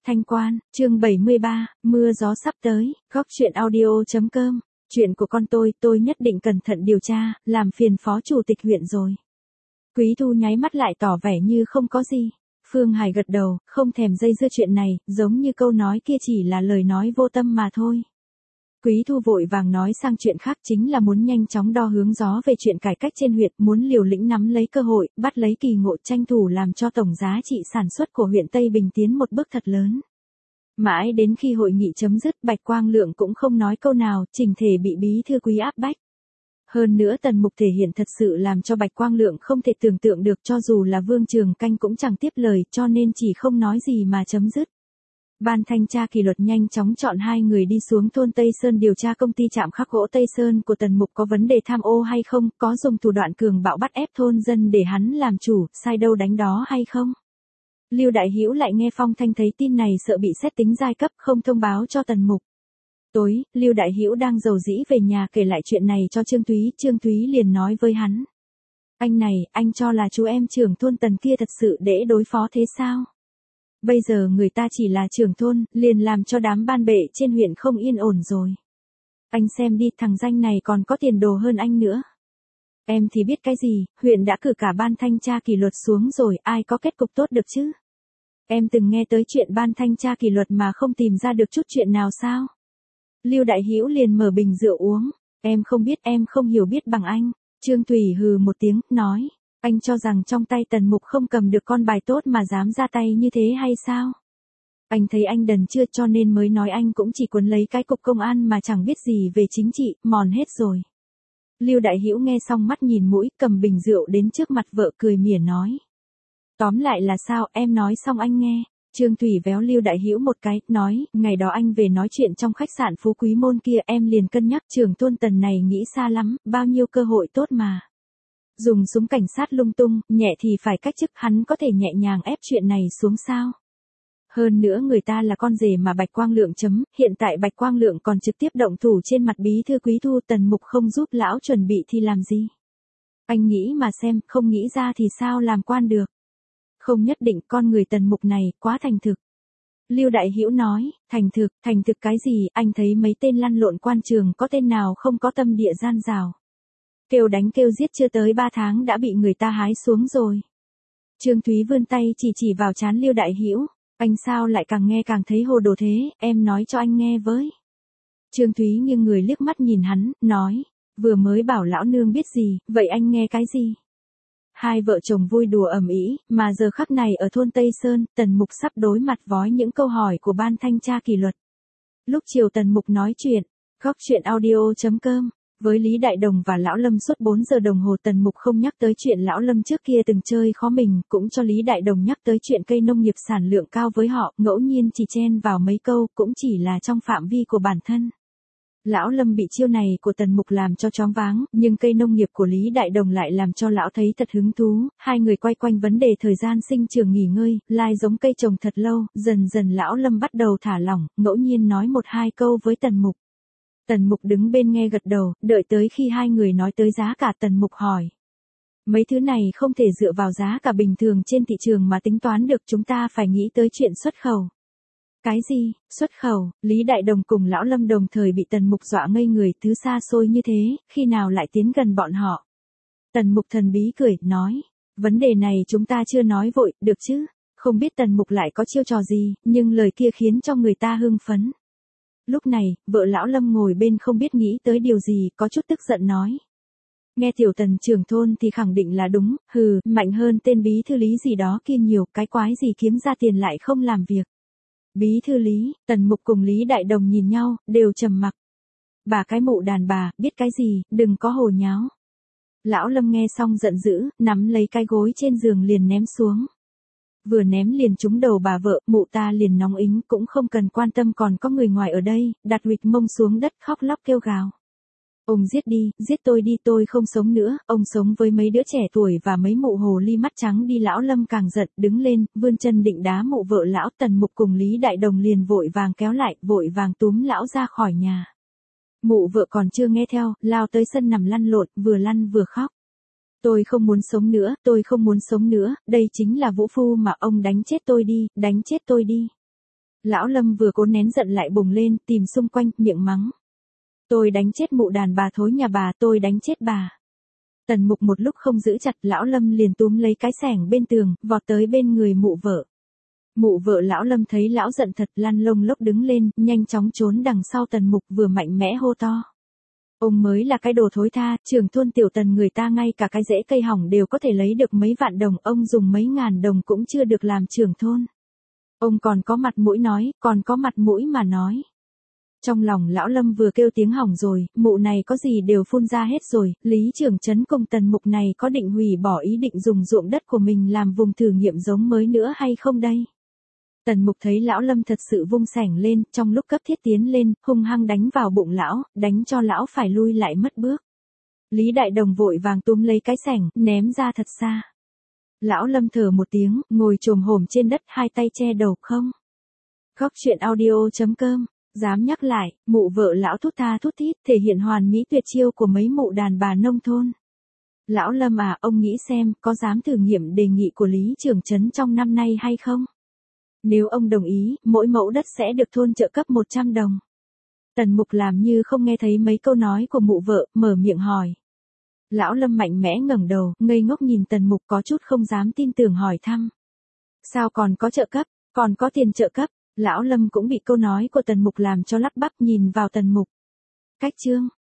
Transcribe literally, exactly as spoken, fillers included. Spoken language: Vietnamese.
Thanh Quan, chương bảy mươi ba, mưa gió sắp tới, góc chuyện audio chấm com. Chuyện của con tôi, tôi nhất định cẩn thận điều tra, làm phiền phó chủ tịch huyện rồi. Quý Thu nháy mắt lại tỏ vẻ như không có gì. Phương Hải gật đầu, không thèm dây dưa chuyện này, giống như câu nói kia chỉ là lời nói vô tâm mà thôi. Quý Thu vội vàng nói sang chuyện khác, chính là muốn nhanh chóng đo hướng gió về chuyện cải cách trên huyện, muốn liều lĩnh nắm lấy cơ hội, bắt lấy kỳ ngộ, tranh thủ làm cho tổng giá trị sản xuất của huyện Tây Bình tiến một bước thật lớn. Mãi đến khi hội nghị chấm dứt, Bạch Quang Lượng cũng không nói câu nào, chỉnh thể bị bí thư Quý áp bách. Hơn nữa Tần Mục thể hiện thật sự làm cho Bạch Quang Lượng không thể tưởng tượng được, cho dù là Vương Trường Canh cũng chẳng tiếp lời, cho nên chỉ không nói gì mà chấm dứt. Ban thanh tra kỷ luật nhanh chóng chọn hai người đi xuống thôn Tây Sơn điều tra công ty trạm khắc gỗ Tây Sơn của Tần Mục có vấn đề tham ô hay không, có dùng thủ đoạn cường bạo bắt ép thôn dân để hắn làm chủ, sai đâu đánh đó hay không. Lưu Đại Hữu lại nghe phong thanh thấy tin này sợ bị xét tính giai cấp, không thông báo cho Tần Mục. Tối, Lưu Đại Hữu đang rầu rĩ về nhà kể lại chuyện này cho Trương Thúy, Trương Thúy liền nói với hắn. Anh này, anh cho là chú em trưởng thôn Tần kia thật sự để đối phó thế sao? Bây giờ người ta chỉ là trưởng thôn, liền làm cho đám ban bệ trên huyện không yên ổn rồi. Anh xem đi, thằng danh này còn có tiền đồ hơn anh nữa. Em thì biết cái gì, huyện đã cử cả ban thanh tra kỷ luật xuống rồi, ai có kết cục tốt được chứ? Em từng nghe tới chuyện ban thanh tra kỷ luật mà không tìm ra được chút chuyện nào sao? Lưu Đại Hữu liền mở bình rượu uống. Em không biết, em không hiểu biết bằng anh. Trương Thủy hừ một tiếng, nói. Anh cho rằng trong tay Tần Mục không cầm được con bài tốt mà dám ra tay như thế hay sao? Anh thấy anh đần chưa, cho nên mới nói anh cũng chỉ cuốn lấy cái cục công an mà chẳng biết gì về chính trị, mòn hết rồi. Lưu Đại Hữu nghe xong mắt nhìn mũi, cầm bình rượu đến trước mặt vợ cười mỉa nói. Tóm lại là sao, em nói xong anh nghe. Trương Thủy véo Lưu Đại Hữu một cái, nói, ngày đó anh về nói chuyện trong khách sạn Phú Quý Môn kia, em liền cân nhắc trưởng thôn Tần này nghĩ xa lắm, bao nhiêu cơ hội tốt mà. Dùng súng cảnh sát lung tung, nhẹ thì phải cách chức, hắn có thể nhẹ nhàng ép chuyện này xuống sao? Hơn nữa người ta là con rể mà Bạch Quang Lượng chấm, hiện tại Bạch Quang Lượng còn trực tiếp động thủ trên mặt bí thư Quý Thu, Tần Mục không giúp lão chuẩn bị thì làm gì? Anh nghĩ mà xem, không nghĩ ra thì sao làm quan được? Không nhất định, con người Tần Mục này quá thành thực. Lưu Đại Hữu nói, thành thực, thành thực cái gì, anh thấy mấy tên lăn lộn quan trường có tên nào không có tâm địa gian rào. Kêu đánh kêu giết chưa tới ba tháng đã bị người ta hái xuống rồi. Trương Thúy vươn tay chỉ chỉ vào trán Lưu Đại Hữu, anh sao lại càng nghe càng thấy hồ đồ thế, em nói cho anh nghe với. Trương Thúy nghiêng người liếc mắt nhìn hắn, nói, vừa mới bảo lão nương biết gì, vậy anh nghe cái gì? Hai vợ chồng vui đùa ầm ĩ, mà giờ khắc này ở thôn Tây Sơn, Tần Mục sắp đối mặt với những câu hỏi của ban thanh tra kỷ luật. Lúc chiều Tần Mục nói chuyện, góc chuyện audio chấm com. Với Lý Đại Đồng và Lão Lâm suốt bốn giờ đồng hồ, Tần Mục không nhắc tới chuyện Lão Lâm trước kia từng chơi khó mình, cũng cho Lý Đại Đồng nhắc tới chuyện cây nông nghiệp sản lượng cao với họ, ngẫu nhiên chỉ chen vào mấy câu, cũng chỉ là trong phạm vi của bản thân. Lão Lâm bị chiêu này của Tần Mục làm cho choáng váng, nhưng cây nông nghiệp của Lý Đại Đồng lại làm cho lão thấy thật hứng thú, hai người quay quanh vấn đề thời gian sinh trưởng nghỉ ngơi, lai giống cây trồng thật lâu, dần dần Lão Lâm bắt đầu thả lỏng, ngẫu nhiên nói một hai câu với Tần Mục. Tần Mục đứng bên nghe gật đầu, đợi tới khi hai người nói tới giá cả, Tần Mục hỏi. Mấy thứ này không thể dựa vào giá cả bình thường trên thị trường mà tính toán được, chúng ta phải nghĩ tới chuyện xuất khẩu. Cái gì, xuất khẩu? Lý Đại Đồng cùng Lão Lâm đồng thời bị Tần Mục dọa ngây người, thứ xa xôi như thế, khi nào lại tiến gần bọn họ. Tần Mục thần bí cười, nói, vấn đề này chúng ta chưa nói vội, được chứ? Không biết Tần Mục lại có chiêu trò gì, nhưng lời kia khiến cho người ta hưng phấn. Lúc này, vợ Lão Lâm ngồi bên không biết nghĩ tới điều gì, có chút tức giận nói. Nghe tiểu Tần trưởng thôn thì khẳng định là đúng, hừ, mạnh hơn tên bí thư Lý gì đó kia nhiều, cái quái gì kiếm ra tiền lại không làm việc. Bí thư Lý, Tần Mục cùng Lý Đại Đồng nhìn nhau, đều trầm mặc. Bà cái mụ đàn bà, biết cái gì, đừng có hồ nháo. Lão Lâm nghe xong giận dữ, nắm lấy cái gối trên giường liền ném xuống. Vừa ném liền trúng đầu bà vợ, mụ ta liền nóng ính, cũng không cần quan tâm còn có người ngoài ở đây, đặt rịch mông xuống đất khóc lóc kêu gào. Ông giết đi, giết tôi đi, tôi không sống nữa, ông sống với mấy đứa trẻ tuổi và mấy mụ hồ ly mắt trắng đi. Lão Lâm càng giận, đứng lên, vươn chân định đá mụ vợ lão. Tần Mục cùng Lý Đại Đồng liền vội vàng kéo lại, vội vàng túm lão ra khỏi nhà. Mụ vợ còn chưa nghe theo, lao tới sân nằm lăn lộn, vừa lăn vừa khóc. Tôi không muốn sống nữa, tôi không muốn sống nữa, đây chính là vũ phu mà ông đánh chết tôi đi, đánh chết tôi đi. Lão Lâm vừa cố nén giận lại bùng lên, tìm xung quanh, miệng mắng. Tôi đánh chết mụ đàn bà thối nhà bà, tôi đánh chết bà. Tần Mục một lúc không giữ chặt, Lão Lâm liền túm lấy cái xẻng bên tường, vọt tới bên người mụ vợ. Mụ vợ Lão Lâm thấy lão giận thật, lăn lông lốc đứng lên, nhanh chóng trốn đằng sau Tần Mục, vừa mạnh mẽ hô to. Ông mới là cái đồ thối tha, trưởng thôn tiểu Tần người ta ngay cả cái rễ cây hỏng đều có thể lấy được mấy vạn đồng, ông dùng mấy ngàn đồng cũng chưa được làm trưởng thôn. Ông còn có mặt mũi nói, còn có mặt mũi mà nói. Trong lòng Lão Lâm vừa kêu tiếng hỏng rồi, mụ này có gì đều phun ra hết rồi, Lý trưởng trấn cùng Tần Mục này có định hủy bỏ ý định dùng ruộng đất của mình làm vùng thử nghiệm giống mới nữa hay không đây? Tần Mục thấy Lão Lâm thật sự vung xẻng lên, trong lúc cấp thiết tiến lên, hung hăng đánh vào bụng lão, đánh cho lão phải lui lại mất bước. Lý Đại Đồng vội vàng túm lấy cái xẻng, ném ra thật xa. Lão Lâm thở một tiếng, ngồi chồm hổm trên đất, hai tay che đầu, không. Góc truyện audio chấm com, dám nhắc lại, mụ vợ lão thút tha thút thít, thể hiện hoàn mỹ tuyệt chiêu của mấy mụ đàn bà nông thôn. Lão Lâm à, ông nghĩ xem, có dám thử nghiệm đề nghị của Lý trưởng trấn trong năm nay hay không? Nếu ông đồng ý, mỗi mẫu đất sẽ được thôn trợ cấp một trăm đồng. Tần Mục làm như không nghe thấy mấy câu nói của mụ vợ, mở miệng hỏi. Lão Lâm mạnh mẽ ngẩng đầu, ngây ngốc nhìn Tần Mục có chút không dám tin tưởng hỏi thăm. Sao còn có trợ cấp, còn có tiền trợ cấp? Lão Lâm cũng bị câu nói của Tần Mục làm cho lắp bắp nhìn vào Tần Mục. Cách chương.